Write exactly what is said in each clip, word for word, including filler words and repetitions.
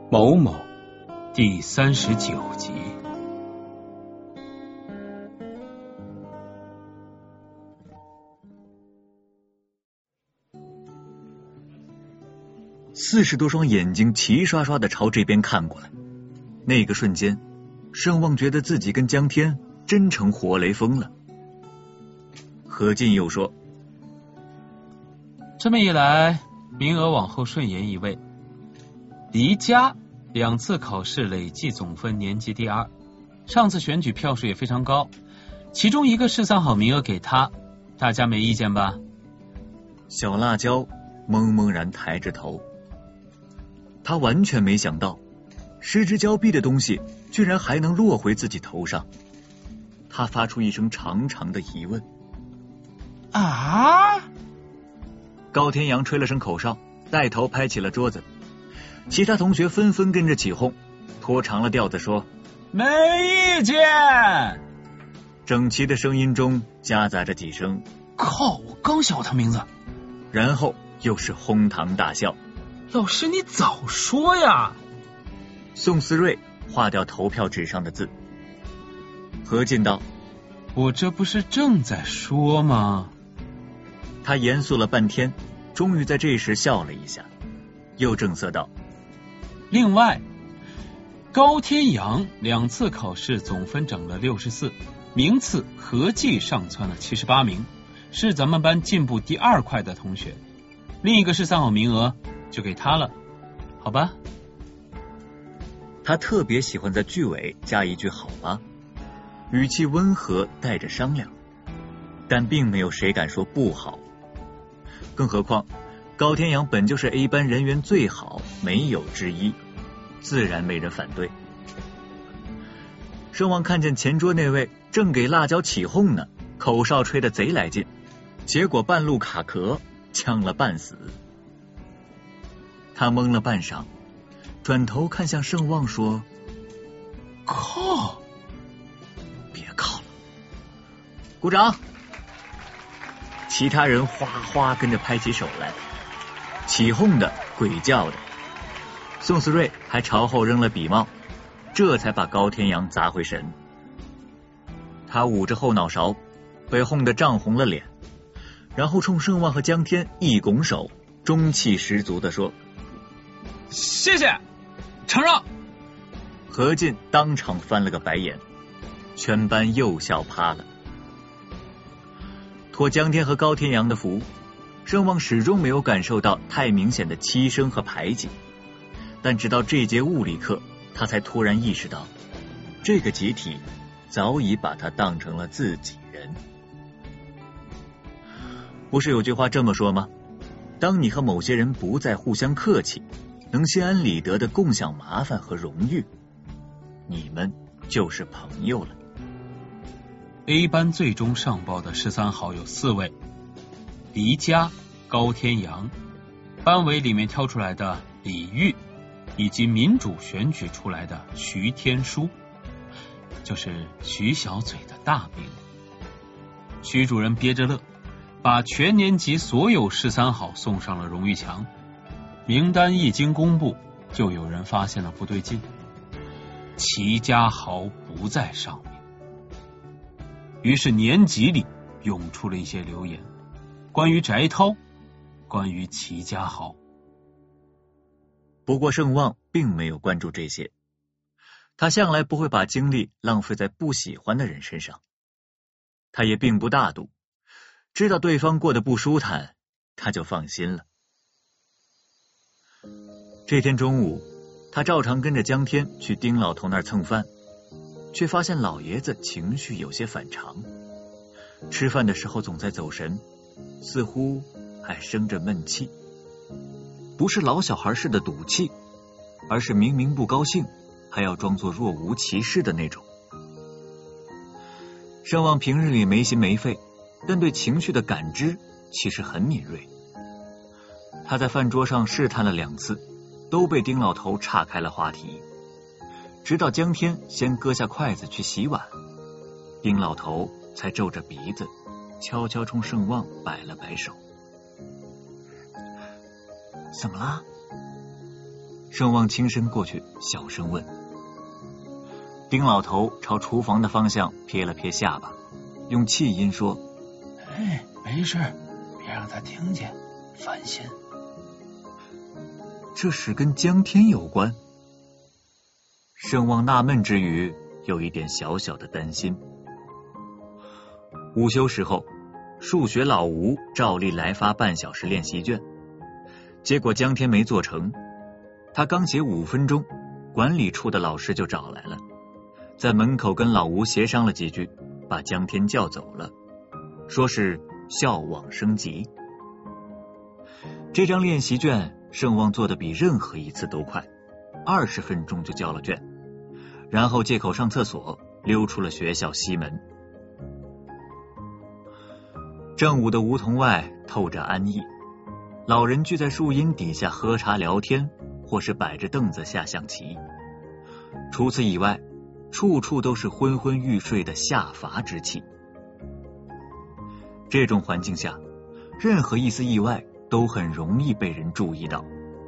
某某第三十九集。 四十多双眼睛齐刷刷的朝这边看过来，那个瞬间，盛望觉得自己跟江天真成活雷锋了。何进又说：“ 这么一来，名额往后顺延一位。黎佳两次考试累计总分年级第二，上次选举票数也非常高，其中一个十三好名额给他，大家没意见吧？” 小辣椒懵懵然抬着头，他完全没想到失之交臂的东西居然还能落回自己头上。他发出一声长长的疑问：“ 啊！” 高天阳吹了声口哨，带头拍起了桌子，其他同学纷纷跟着起哄，拖长了调子说：“ 没意见。” 整齐的声音中夹杂着几声“ 靠，我刚想他名字。” 然后又是哄堂大笑。 老师你早说呀！ 宋思睿划掉投票纸上的字。何进道：“ 我这不是正在说吗？” 他严肃了半天，终于在这时笑了一下，又正色道：“ 另外，高天阳两次考试总分整了六十四，名次合计上窜了七十八名，是咱们班进步第二快的同学。另一个十三好名额就给他了，好吧？” 他特别喜欢在句尾加一句“好吧”，语气温和，带着商量，但并没有谁敢说不好。更何况高天阳本就是 A 班人缘最好，没有之一，自然没人反对。盛望看见前桌那位正给辣椒起哄呢，口哨吹得贼来劲，结果半路卡壳，呛了半死。他懵了半晌，转头看向盛望说：“ 靠！ 别靠了，鼓掌！”其他人哗哗跟着拍起手来，起哄的、鬼叫的。宋思睿还朝后扔了笔帽，这才把高天阳砸回神。他捂着后脑勺，被哄得涨红了脸，然后冲盛望和江天一拱手，中气十足地说：“ 谢谢，承让。” 何进当场翻了个白眼，全班又笑趴了。托江天和高天阳的福，盛望始终没有感受到太明显的欺生和排挤，但直到这节物理课，他才突然意识到，这个集体早已把他当成了自己人。不是有句话这么说吗？当你和某些人不再互相客气，能心安理得的共享麻烦和荣誉，你们就是朋友了。 A 班最终上报的十三好有四位：黎佳、高天阳，班委里面挑出来的李玉，以及民主选举出来的徐天书，就是徐小嘴的大兵。徐主任憋着乐，把全年级所有十三好送上了荣誉墙。名单一经公布，就有人发现了不对劲，齐家豪不在上面。于是年级里涌出了一些流言，关于翟涛，关于齐家豪。 不过盛望并没有关注这些，他向来不会把精力浪费在不喜欢的人身上。他也并不大度，知道对方过得不舒坦，他就放心了。这天中午，他照常跟着江天去丁老头那儿蹭饭，却发现老爷子情绪有些反常，吃饭的时候总在走神，似乎还生着闷气，不是老小孩似的赌气，而是明明不高兴还要装作若无其事的那种。盛望平日里没心没肺，但对情绪的感知其实很敏锐。他在饭桌上试探了两次，都被丁老头岔开了话题，直到江天先搁下筷子去洗碗，丁老头才皱着鼻子悄悄冲盛望摆了摆手。怎么啦？ 盛旺轻身过去，小声问。丁老头朝厨房的方向撇了撇下巴，用气音说： 哎，没事，别让他听见，烦心。 这事跟江天有关？盛旺纳闷之余，有一点小小的担心。午休时候，数学老吴照例来发半小时练习卷，结果江天没做成。他刚写五分钟，管理处的老师就找来了，在门口跟老吴协商了几句，把江天叫走了，说是校网升级。这张练习卷盛旺做的比任何一次都快，二十分钟就交了卷，然后借口上厕所溜出了学校西门。正午的梧桐外透着安逸，老人聚在树荫底下喝茶聊天，或是摆着凳子下象棋。除此以外，处处都是昏昏欲睡的下乏之气。这种环境下，任何一丝意外都很容易被人注意到。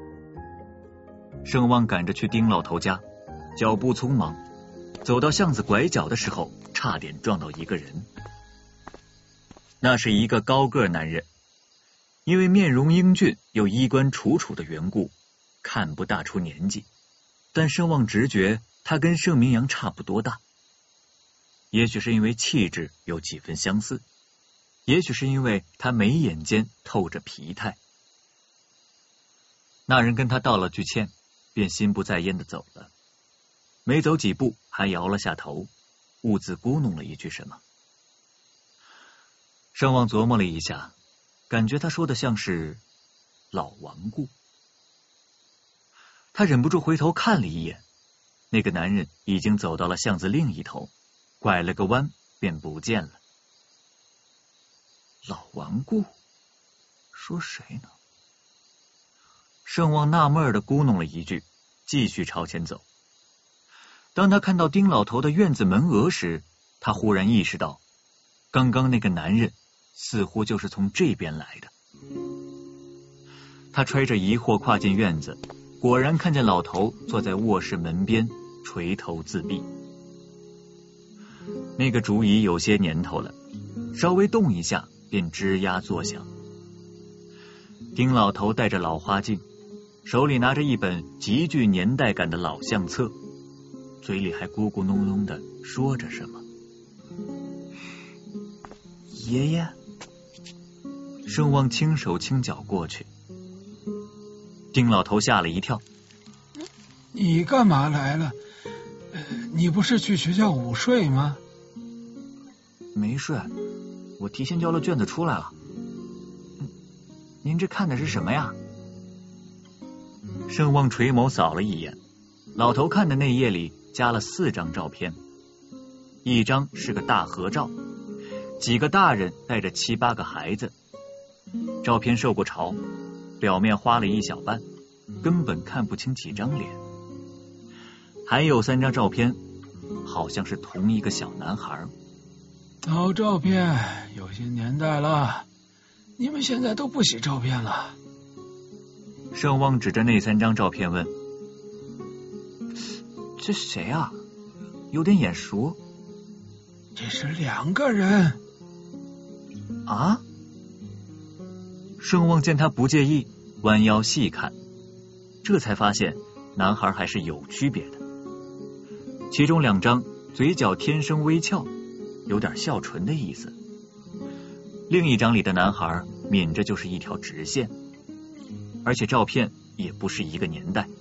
盛旺赶着去丁老头家，脚步匆忙，走到巷子拐角的时候，差点撞到一个人。那是一个高个男人，因为面容英俊又衣冠楚楚的缘故，看不大出年纪，但盛旺直觉他跟盛明阳差不多大。也许是因为气质有几分相似，也许是因为他眉眼间透着疲态。那人跟他道了句歉，便心不在焉的走了，没走几步还摇了下头，兀自咕哝了一句什么。盛旺琢磨了一下，感觉他说的像是老顽固。他忍不住回头看了一眼，那个男人已经走到了巷子另一头，拐了个弯便不见了。老顽固？说谁呢？盛旺纳闷的咕哝了一句，继续朝前走。当他看到丁老头的院子门额时，他忽然意识到，刚刚那个男人似乎就是从这边来的。他揣着疑惑跨进院子，果然看见老头坐在卧室门边垂头自闭。那个竹椅有些年头了，稍微动一下便吱呀作响。丁老头戴着老花镜，手里拿着一本极具年代感的老相册，嘴里还咕咕哝哝的说着什么。爷爷。盛旺轻手轻脚过去，丁老头吓了一跳。 你干嘛来了？呃，你不是去学校午睡吗？ 没睡，我提前交了卷子出来了。您这看的是什么呀？盛旺垂眸扫了一眼，老头看的那页里加了四张照片，一张是个大合照，几个大人带着七八个孩子。照片受过潮，表面花了一小半，根本看不清几张脸。还有三张照片，好像是同一个小男孩。 老照片有些年代了，你们现在都不洗照片了。 盛旺指着那三张照片问：这谁啊？有点眼熟。 这是两个人。 啊？盛旺见他不介意，弯腰细看，这才发现男孩还是有区别的。其中两张嘴角天生微翘，有点笑唇的意思，另一张里的男孩抿着就是一条直线，而且照片也不是一个年代。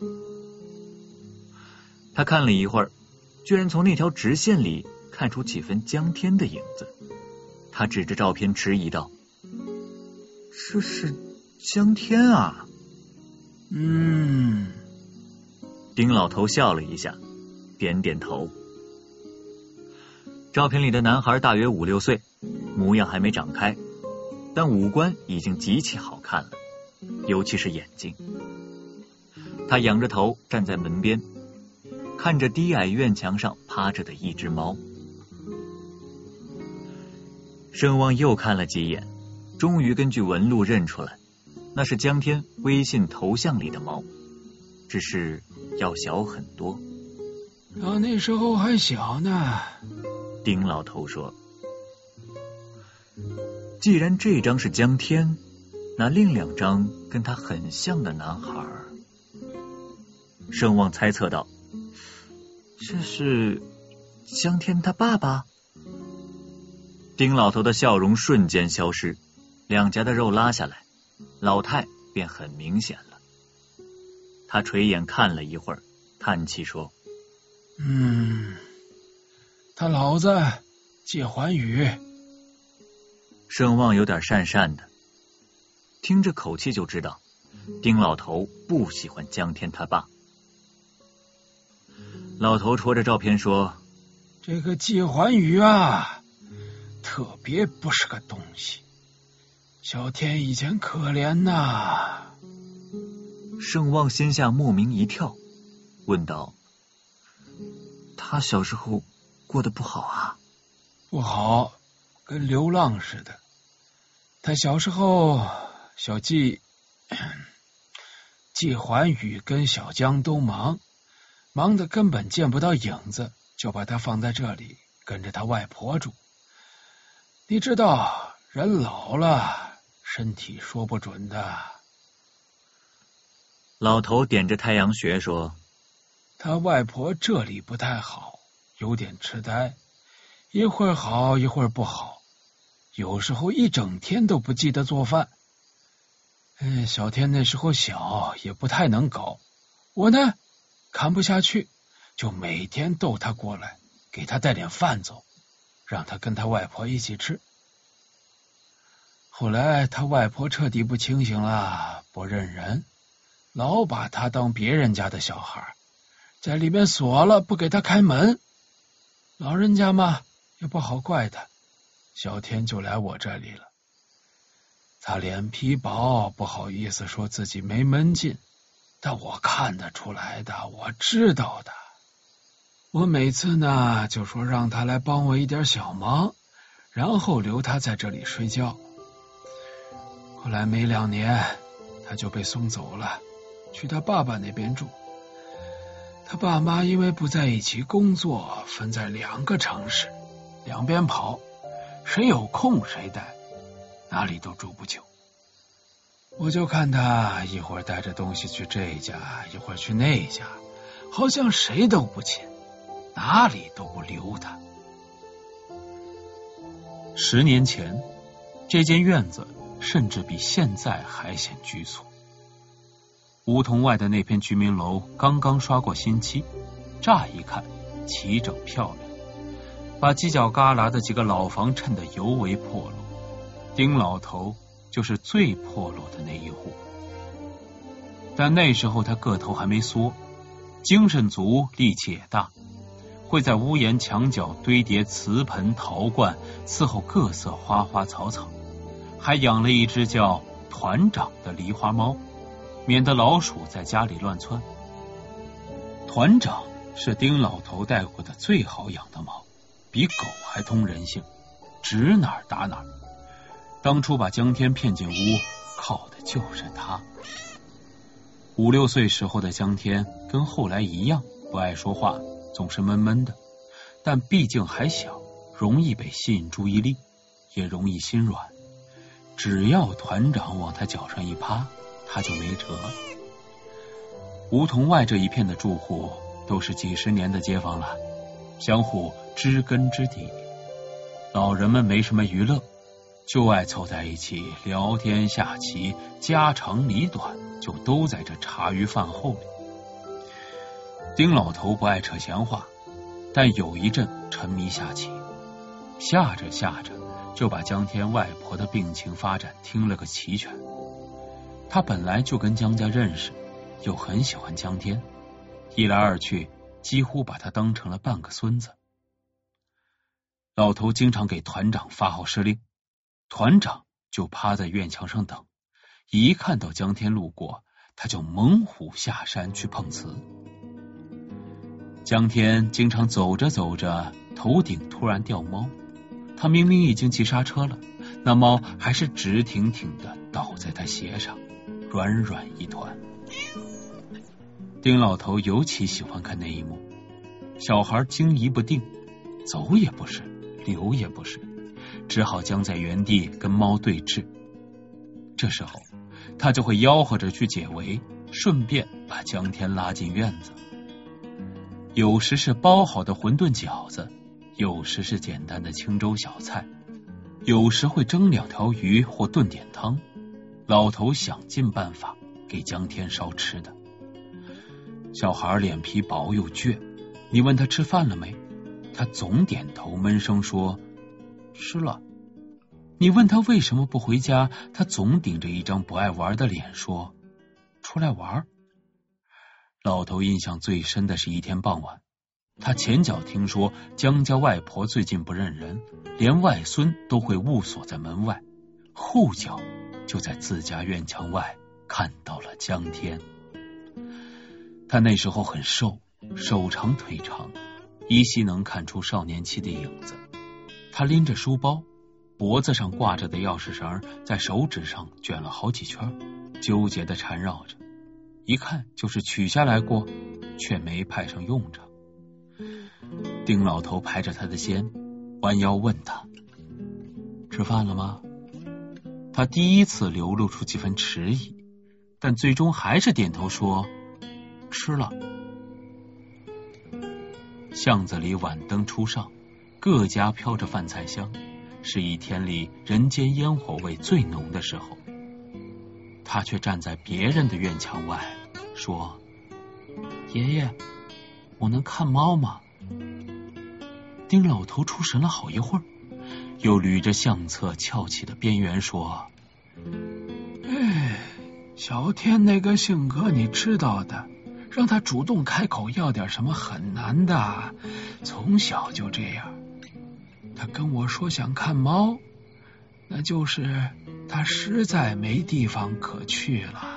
他看了一会儿，居然从那条直线里看出几分江天的影子。他指着照片迟疑道：这是江天啊。 嗯。 丁老头笑了一下，点点头。照片里的男孩大约五六岁，模样还没长开，但五官已经极其好看了，尤其是眼睛。他仰着头站在门边，看着低矮院墙上趴着的一只猫。盛旺又看了几眼，终于根据纹路认出来，那是江天微信头像里的猫。 只是要小很多。 他那时候还小呢。 丁老头说，既然这张是江天，那另两张跟他很像的男孩，圣旺猜测道，这是江天他爸爸？丁老头的笑容瞬间消失，两颊的肉拉下来，老态便很明显了。他垂眼看了一会儿，叹气说， 嗯，他老子借寰宇。 圣旺有点讪讪的，听着口气就知道丁老头不喜欢江天他爸。老头戳着照片说， 这个借寰宇啊，特别不是个东西。小天以前可怜呐。 圣旺心下莫名一跳，问道，他小时候过得不好啊？ 不好，跟流浪似的。他小时候，小季、季环宇跟小江都忙，忙得根本见不到影子，就把他放在这里，跟着他外婆住。你知道，人老了，身体说不准的。 老头点着太阳穴说， 他外婆这里不太好，有点痴呆，一会儿好一会儿不好，有时候一整天都不记得做饭。嗯，小天那时候小，也不太能搞，我呢看不下去，就每天逗他过来，给他带点饭走，让他跟他外婆一起吃。后来他外婆彻底不清醒了，不认人，老把他当别人家的小孩，在里面锁了，不给他开门。老人家嘛，也不好怪他，小天就来我这里了。他脸皮薄，不好意思说自己没门禁，但我看得出来的，我知道的。我每次呢，就说让他来帮我一点小忙，然后留他在这里睡觉。后来没两年，他就被送走了，去他爸爸那边住。他爸妈因为不在一起工作，分在两个城市，两边跑，谁有空谁带，哪里都住不久。我就看他一会儿带着东西去这家，一会儿去那家，好像谁都不亲，哪里都不留他。 十年前，这间院子甚至比现在还显局促。梧桐外的那片居民楼刚刚刷过新漆，乍一看齐整漂亮，把犄角旮旯的几个老房衬得尤为破落。丁老头就是最破落的那一户，但那时候他个头还没缩，精神足，力气也大，会在屋檐墙角堆叠瓷盆陶罐，伺候各色花花草草，还养了一只叫团长的狸花猫，免得老鼠在家里乱窜。团长是丁老头带过的最好养的猫，比狗还通人性，指哪儿打哪儿。当初把江天骗进屋，靠的就是他。五六岁时候的江天跟后来一样，不爱说话，总是闷闷的，但毕竟还小，容易被吸引注意力，也容易心软。只要团长往他脚上一趴，他就没辙。梧桐外这一片的住户都是几十年的街坊了，相互知根知底，老人们没什么娱乐，就爱凑在一起聊天下棋，家长里短就都在这茶余饭后里。丁老头不爱扯闲话，但有一阵沉迷下棋，下着下着就把江天外婆的病情发展听了个齐全。他本来就跟江家认识，又很喜欢江天，一来二去几乎把他当成了半个孙子。老头经常给团长发号施令，团长就趴在院墙上等，一看到江天路过，他就猛虎下山去碰瓷。江天经常走着走着，头顶突然掉猫，他明明已经急刹车了，那猫还是直挺挺的倒在他鞋上，软软一团。 丁老头尤其喜欢看那一幕，小孩惊疑不定，走也不是，留也不是，只好僵在原地跟猫对峙。这时候他就会吆喝着去解围，顺便把江天拉进院子。有时是包好的馄饨饺子，有时是简单的清粥小菜，有时会蒸两条鱼或炖点汤，老头想尽办法给江天烧吃的。小孩脸皮薄又倔，你问他吃饭了没，他总点头闷声说吃了。你问他为什么不回家，他总顶着一张不爱玩的脸说出来玩。老头印象最深的是一天傍晚，他前脚听说江家外婆最近不认人，连外孙都会误锁在门外，后脚就在自家院墙外看到了江天。他那时候很瘦，手长腿长，依稀能看出少年期的影子。他拎着书包，脖子上挂着的钥匙绳在手指上卷了好几圈，纠结地缠绕着，一看就是取下来过，却没派上用场。丁老头拍着他的肩，弯腰问他吃饭了吗？他第一次流露出几分迟疑，但最终还是点头说吃了。巷子里晚灯初上，各家飘着饭菜香，是一天里人间烟火味最浓的时候。他却站在别人的院墙外说爷爷，我能看猫吗？丁老头出神了好一会儿，又捋着相册翘起的边缘说哎，小天那个性格你知道的，让他主动开口要点什么很难的，从小就这样。他跟我说想看猫，那就是他实在没地方可去了。